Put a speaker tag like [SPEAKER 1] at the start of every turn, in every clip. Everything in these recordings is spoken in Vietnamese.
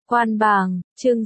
[SPEAKER 1] Quan bảng, chương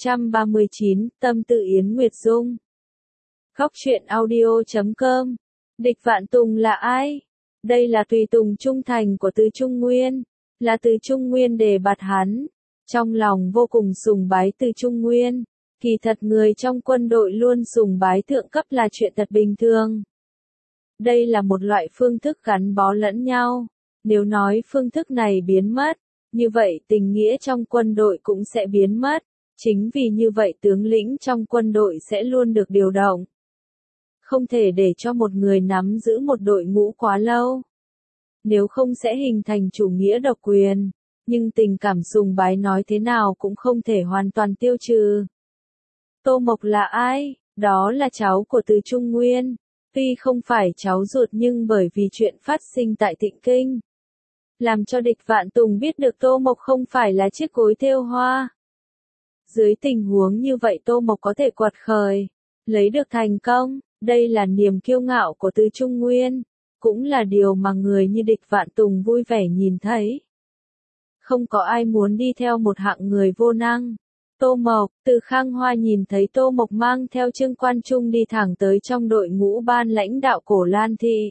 [SPEAKER 1] 639, tâm tự Yến Nguyệt Dung. Góc truyện audio.com. Địch Vạn Tùng là ai? Đây là tùy tùng trung thành của Từ Trung Nguyên, là Từ Trung Nguyên đề bạt hắn. Trong lòng vô cùng sùng bái Từ Trung Nguyên, kỳ thật người trong quân đội luôn sùng bái thượng cấp là chuyện thật bình thường. Đây là một loại phương thức gắn bó lẫn nhau. Nếu nói phương thức này biến mất, như vậy tình nghĩa trong quân đội cũng sẽ biến mất. Chính vì như vậy tướng lĩnh trong quân đội sẽ luôn được điều động. Không thể để cho một người nắm giữ một đội ngũ quá lâu. Nếu không sẽ hình thành chủ nghĩa độc quyền. Nhưng tình cảm sùng bái nói thế nào cũng không thể hoàn toàn tiêu trừ. Tô Mộc là ai? Đó là cháu của Từ Trung Nguyên. Tuy không phải cháu ruột nhưng bởi vì chuyện phát sinh tại Thịnh Kinh, làm cho Địch Vạn Tùng biết được Tô Mộc không phải là chiếc cối thêu hoa. Dưới tình huống như vậy Tô Mộc có thể quật khởi, lấy được thành công, đây là niềm kiêu ngạo của Từ Trung Nguyên, cũng là điều mà người như Địch Vạn Tùng vui vẻ nhìn thấy. Không có ai muốn đi theo một hạng người vô năng. Tô Mộc, Từ Khang Hoa nhìn thấy Tô Mộc mang theo Trương Quan Trung đi thẳng tới trong đội ngũ ban lãnh đạo Cổ Lan Thị.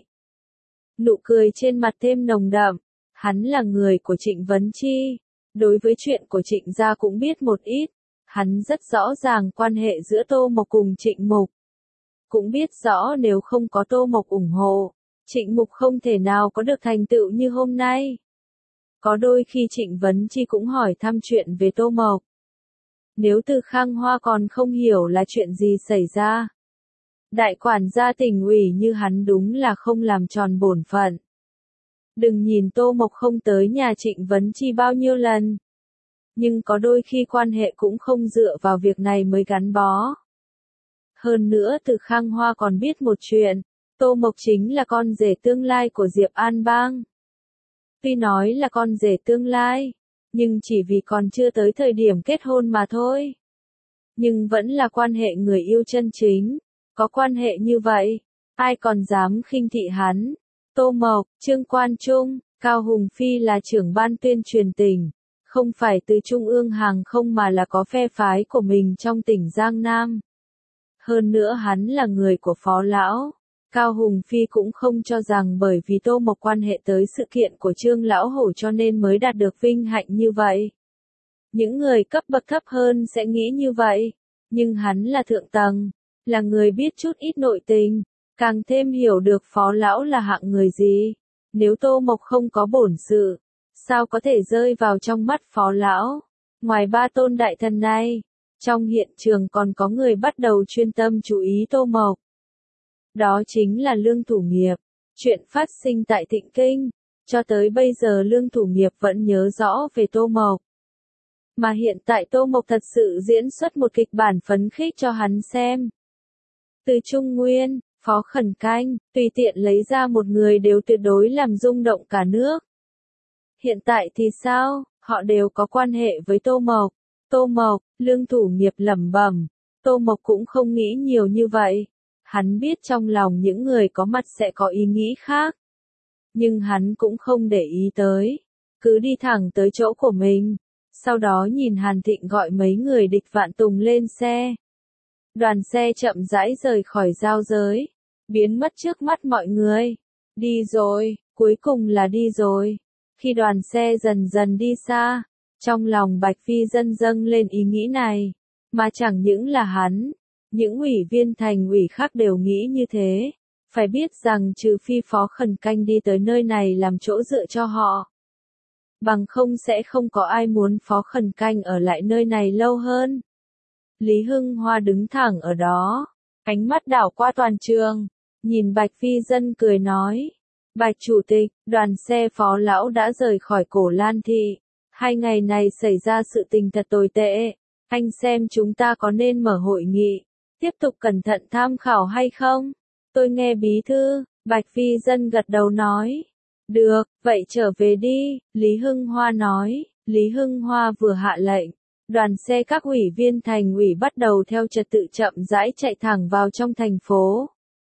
[SPEAKER 1] Nụ cười trên mặt thêm nồng đậm. Hắn là người của Trịnh Vấn Chi. Đối với chuyện của Trịnh gia cũng biết một ít. Hắn rất rõ ràng quan hệ giữa Tô Mộc cùng Trịnh Mục. Cũng biết rõ nếu không có Tô Mộc ủng hộ, Trịnh Mục không thể nào có được thành tựu như hôm nay. Có đôi khi Trịnh Vấn Chi cũng hỏi thăm chuyện về Tô Mộc. Nếu Từ Khang Hoa còn không hiểu là chuyện gì xảy ra. Đại quản gia tỉnh ủy như hắn đúng là không làm tròn bổn phận. Đừng nhìn Tô Mộc không tới nhà Trịnh Vấn Chi bao nhiêu lần. Nhưng có đôi khi quan hệ cũng không dựa vào việc này mới gắn bó. Hơn nữa Từ Khang Hoa còn biết một chuyện. Tô Mộc chính là con rể tương lai của Diệp An Bang. Tuy nói là con rể tương lai, nhưng chỉ vì còn chưa tới thời điểm kết hôn mà thôi. Nhưng vẫn là quan hệ người yêu chân chính. Có quan hệ như vậy, ai còn dám khinh thị hắn. Tô Mộc, Trương Quan Trung, Cao Hùng Phi là trưởng ban tuyên truyền tỉnh. Không phải từ Trung ương hàng không mà là có phe phái của mình trong tỉnh Giang Nam. Hơn nữa hắn là người của Phó Lão. Cao Hùng Phi cũng không cho rằng bởi vì Tô Mộc quan hệ tới sự kiện của Trương Lão Hổ cho nên mới đạt được vinh hạnh như vậy. Những người cấp bậc thấp hơn sẽ nghĩ như vậy. Nhưng hắn là thượng tầng, là người biết chút ít nội tình, càng thêm hiểu được Phó Lão là hạng người gì. Nếu Tô Mộc không có bổn sự, sao có thể rơi vào trong mắt Phó Lão. Ngoài ba tôn đại thần này, trong hiện trường còn có người bắt đầu chuyên tâm chú ý Tô Mộc. Đó chính là Lương Thủ Nghiệp. Chuyện phát sinh tại Thịnh Kinh, cho tới bây giờ Lương Thủ Nghiệp vẫn nhớ rõ về Tô Mộc. Mà hiện tại Tô Mộc thật sự diễn xuất một kịch bản phấn khích cho hắn xem. Từ Trung Nguyên, Phó Khẩn Canh, tùy tiện lấy ra một người đều tuyệt đối làm rung động cả nước. Hiện tại thì sao, họ đều có quan hệ với Tô Mộc. Tô Mộc, Lương Thủ Nghiệp lẩm bẩm. Tô Mộc cũng không nghĩ nhiều như vậy. Hắn biết trong lòng những người có mặt sẽ có ý nghĩ khác. Nhưng hắn cũng không để ý tới. Cứ đi thẳng tới chỗ của mình. Sau đó nhìn Hàn Thịnh gọi mấy người Địch Vạn Tùng lên xe. Đoàn xe chậm rãi rời khỏi giao giới. Biến mất trước mắt mọi người. Đi rồi, cuối cùng là đi rồi. Khi đoàn xe dần dần đi xa, trong lòng Bạch Phi Dân dâng lên ý nghĩ này. Mà chẳng những là hắn. Những ủy viên thành ủy khác đều nghĩ như thế. Phải biết rằng trừ phi Phó Khẩn Canh đi tới nơi này làm chỗ dựa cho họ. Bằng không sẽ không có ai muốn Phó Khẩn Canh ở lại nơi này lâu hơn. Lý Hưng Hoa đứng thẳng ở đó. Ánh mắt đảo qua toàn trường. Nhìn Bạch Phi Dân cười nói. Bạch Chủ tịch, đoàn xe Phó Lão đã rời khỏi Cổ Lan Thị. 2 ngày này xảy ra sự tình thật tồi tệ. Anh xem chúng ta có nên mở hội nghị. Tiếp tục cẩn thận tham khảo hay không? Tôi nghe bí thư, Bạch Phi Dân gật đầu nói. Được, vậy trở về đi, Lý Hưng Hoa nói. Lý Hưng Hoa vừa hạ lệnh. Đoàn xe các ủy viên thành ủy bắt đầu theo trật tự chậm rãi chạy thẳng vào trong thành phố.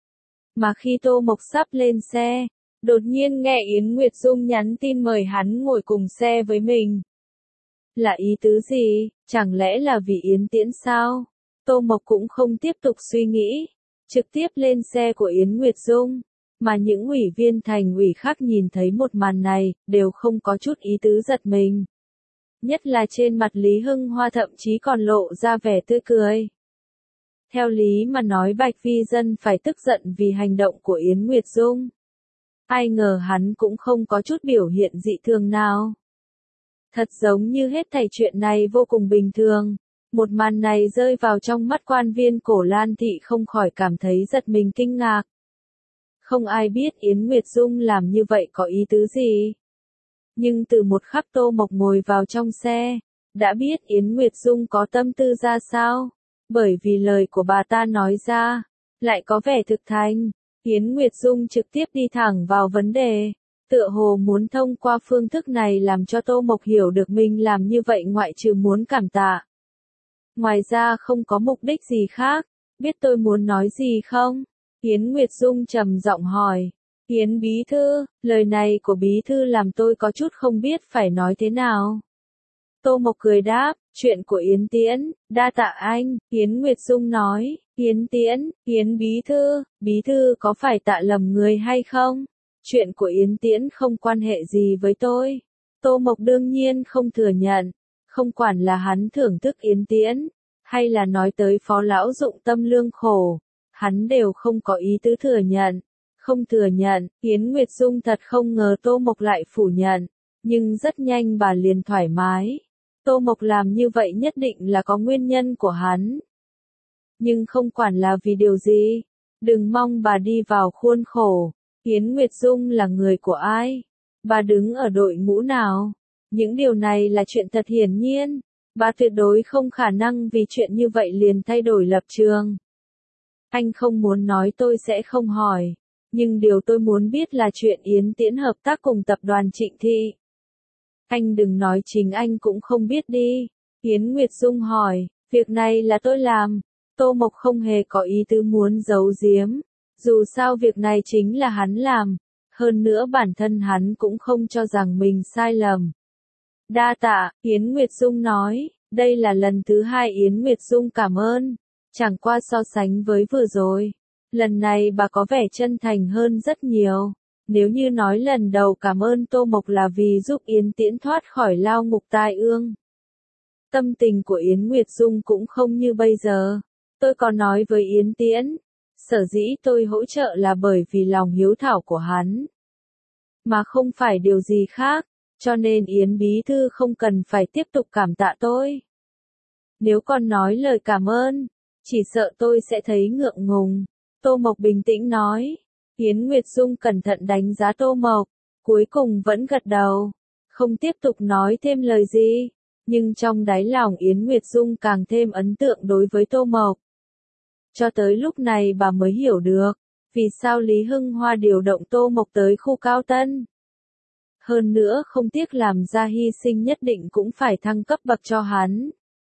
[SPEAKER 1] Mà khi Tô Mộc sắp lên xe, đột nhiên nghe Yến Nguyệt Dung nhắn tin mời hắn ngồi cùng xe với mình. Là ý tứ gì, chẳng lẽ là vì Yến Tiễn sao? Tô Mộc cũng không tiếp tục suy nghĩ, trực tiếp lên xe của Yến Nguyệt Dung, mà những ủy viên thành ủy khác nhìn thấy một màn này, đều không có chút ý tứ giật mình. Nhất là trên mặt Lý Hưng Hoa thậm chí còn lộ ra vẻ tươi cười. Theo lý mà nói Bạch Vi Dân phải tức giận vì hành động của Yến Nguyệt Dung. Ai ngờ hắn cũng không có chút biểu hiện dị thường nào. Thật giống như hết thảy chuyện này vô cùng bình thường. Một màn này rơi vào trong mắt quan viên Cổ Lan Thị không khỏi cảm thấy giật mình kinh ngạc. Không ai biết Yến Nguyệt Dung làm như vậy có ý tứ gì. Nhưng từ một khắc Tô Mộc ngồi vào trong xe, đã biết Yến Nguyệt Dung có tâm tư ra sao. Bởi vì lời của bà ta nói ra, lại có vẻ thực thành. Yến Nguyệt Dung trực tiếp đi thẳng vào vấn đề. Tựa hồ muốn thông qua phương thức này làm cho Tô Mộc hiểu được mình làm như vậy ngoại trừ muốn cảm tạ. Ngoài ra không có mục đích gì khác, biết tôi muốn nói gì không? Yến Nguyệt Dung trầm giọng hỏi. Yến bí thư, lời này của bí thư làm tôi có chút không biết phải nói thế nào. Tô Mộc cười đáp, chuyện của Yến Tiễn, đa tạ anh, Yến Nguyệt Dung nói, Yến Tiễn, Yến bí thư có phải tạ lầm người hay không? Chuyện của Yến Tiễn không quan hệ gì với tôi. Tô Mộc đương nhiên không thừa nhận, không quản là hắn thưởng thức Yến Tiễn, hay là nói tới phó lão dụng tâm lương khổ, hắn đều không có ý tứ thừa nhận. Không thừa nhận, Yến Nguyệt Dung thật không ngờ Tô Mộc lại phủ nhận, nhưng rất nhanh bà liền thoải mái. Tô Mộc làm như vậy nhất định là có nguyên nhân của hắn. Nhưng không quản là vì điều gì, đừng mong bà đi vào khuôn khổ. Yến Nguyệt Dung là người của ai? Bà đứng ở đội ngũ nào? Những điều này là chuyện thật hiển nhiên. Bà tuyệt đối không khả năng vì chuyện như vậy liền thay đổi lập trường. Anh không muốn nói tôi sẽ không hỏi. Nhưng điều tôi muốn biết là chuyện Yến Tiễn hợp tác cùng tập đoàn Trịnh Thị. Anh đừng nói chính anh cũng không biết đi. Yến Nguyệt Dung hỏi, việc này là tôi làm. Tô Mộc không hề có ý tứ muốn giấu giếm. Dù sao việc này chính là hắn làm. Hơn nữa bản thân hắn cũng không cho rằng mình sai lầm. Đa tạ, Yến Nguyệt Dung nói, đây là lần thứ hai Yến Nguyệt Dung cảm ơn. Chẳng qua so sánh với vừa rồi. Lần này bà có vẻ chân thành hơn rất nhiều. Nếu như nói lần đầu cảm ơn Tô Mộc là vì giúp Yến Tiễn thoát khỏi lao ngục tai ương. Tâm tình của Yến Nguyệt Dung cũng không như bây giờ. Tôi có nói với Yến Tiễn, sở dĩ tôi hỗ trợ là bởi vì lòng hiếu thảo của hắn. Mà không phải điều gì khác, cho nên Yến bí thư không cần phải tiếp tục cảm tạ tôi. Nếu còn nói lời cảm ơn, chỉ sợ tôi sẽ thấy ngượng ngùng. Tô Mộc bình tĩnh nói. Yến Nguyệt Dung cẩn thận đánh giá Tô Mộc, cuối cùng vẫn gật đầu, không tiếp tục nói thêm lời gì, nhưng trong đáy lòng Yến Nguyệt Dung càng thêm ấn tượng đối với Tô Mộc. Cho tới lúc này bà mới hiểu được, vì sao Lý Hưng Hoa điều động Tô Mộc tới khu Cao Tân. Hơn nữa không tiếc làm ra hy sinh nhất định cũng phải thăng cấp bậc cho hắn.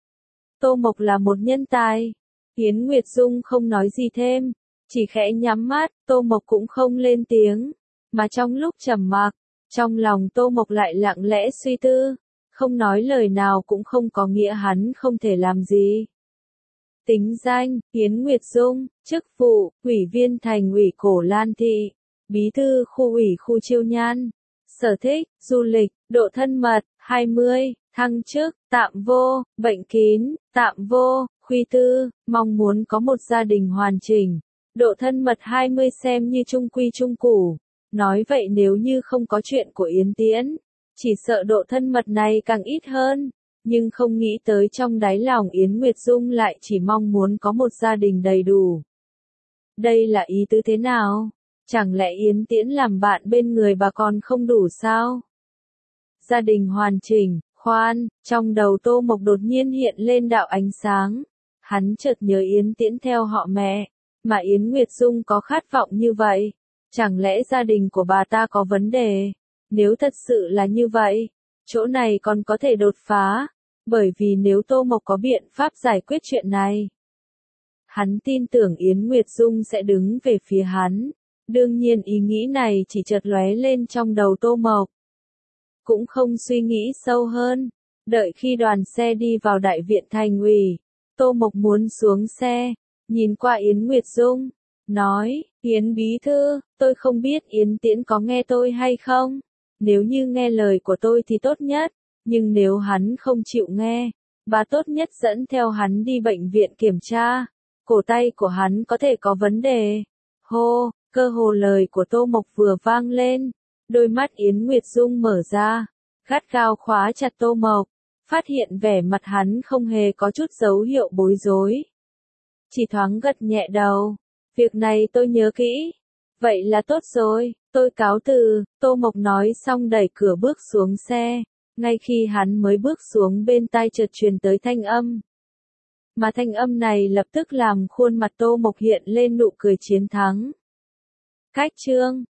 [SPEAKER 1] Tô Mộc là một nhân tài. Yến Nguyệt Dung không nói gì thêm. Chỉ khẽ nhắm mắt, Tô Mộc cũng không lên tiếng, mà trong lúc trầm mặc, trong lòng Tô Mộc lại lặng lẽ suy tư, không nói lời nào cũng không có nghĩa hắn không thể làm gì. Tính danh, Yến Nguyệt Dung, chức vụ, ủy viên thành ủy Cổ Lan Thị, bí thư khu ủy khu Chiêu Nhan, sở thích, du lịch, độ thân mật, 20, thăng chức, tạm vô, bệnh kín, tạm vô, khuy tư, mong muốn có một gia đình hoàn chỉnh. Độ thân mật 20 xem như trung quy trung củ. Nói vậy nếu như không có chuyện của Yến Tiễn, chỉ sợ độ thân mật này càng ít hơn. Nhưng không nghĩ tới trong đáy lòng Yến Nguyệt Dung lại chỉ mong muốn có một gia đình đầy đủ. Đây là ý tứ thế nào? Chẳng lẽ Yến Tiễn làm bạn bên người bà còn không đủ sao? Gia đình hoàn chỉnh, khoan, trong đầu Tô Mộc đột nhiên hiện lên đạo ánh sáng. Hắn chợt nhớ Yến Tiễn theo họ mẹ. Mà Yến Nguyệt Dung có khát vọng như vậy, chẳng lẽ gia đình của bà ta có vấn đề? Nếu thật sự là như vậy, chỗ này còn có thể đột phá, bởi vì nếu Tô Mộc có biện pháp giải quyết chuyện này, hắn tin tưởng Yến Nguyệt Dung sẽ đứng về phía hắn. Đương nhiên ý nghĩ này chỉ chợt lóe lên trong đầu Tô Mộc, cũng không suy nghĩ sâu hơn. Đợi khi đoàn xe đi vào đại viện thành ủy, Tô Mộc muốn xuống xe, nhìn qua Yến Nguyệt Dung, nói, Yến bí thư, tôi không biết Yến Tiễn có nghe tôi hay không, nếu như nghe lời của tôi thì tốt nhất, nhưng nếu hắn không chịu nghe, bà tốt nhất dẫn theo hắn đi bệnh viện kiểm tra, cổ tay của hắn có thể có vấn đề. Hô, cơ hồ lời của Tô Mộc vừa vang lên, đôi mắt Yến Nguyệt Dung mở ra, gắt gao khóa chặt Tô Mộc, phát hiện vẻ mặt hắn không hề có chút dấu hiệu bối rối. Chỉ thoáng gật nhẹ đầu, việc này tôi nhớ kỹ. Vậy là tốt rồi, tôi cáo từ, Tô Mộc nói xong đẩy cửa bước xuống xe, ngay khi hắn mới bước xuống bên tai chợt truyền tới thanh âm. Mà thanh âm này lập tức làm khuôn mặt Tô Mộc hiện lên nụ cười chiến thắng. Khách trương,